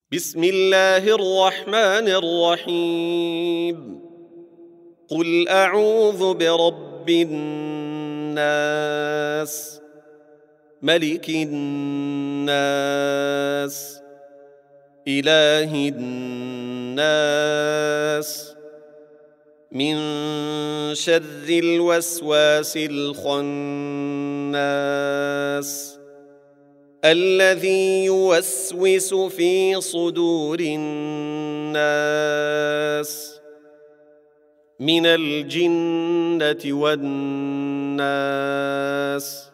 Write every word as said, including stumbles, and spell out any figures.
بسم الله الرحمن الرحيم. قل أعوذ برب الناس، ملك الناس، إله الناس، من شر الوسواس الخناس الذي يوسوس في صدور الناس من الجنة والناس.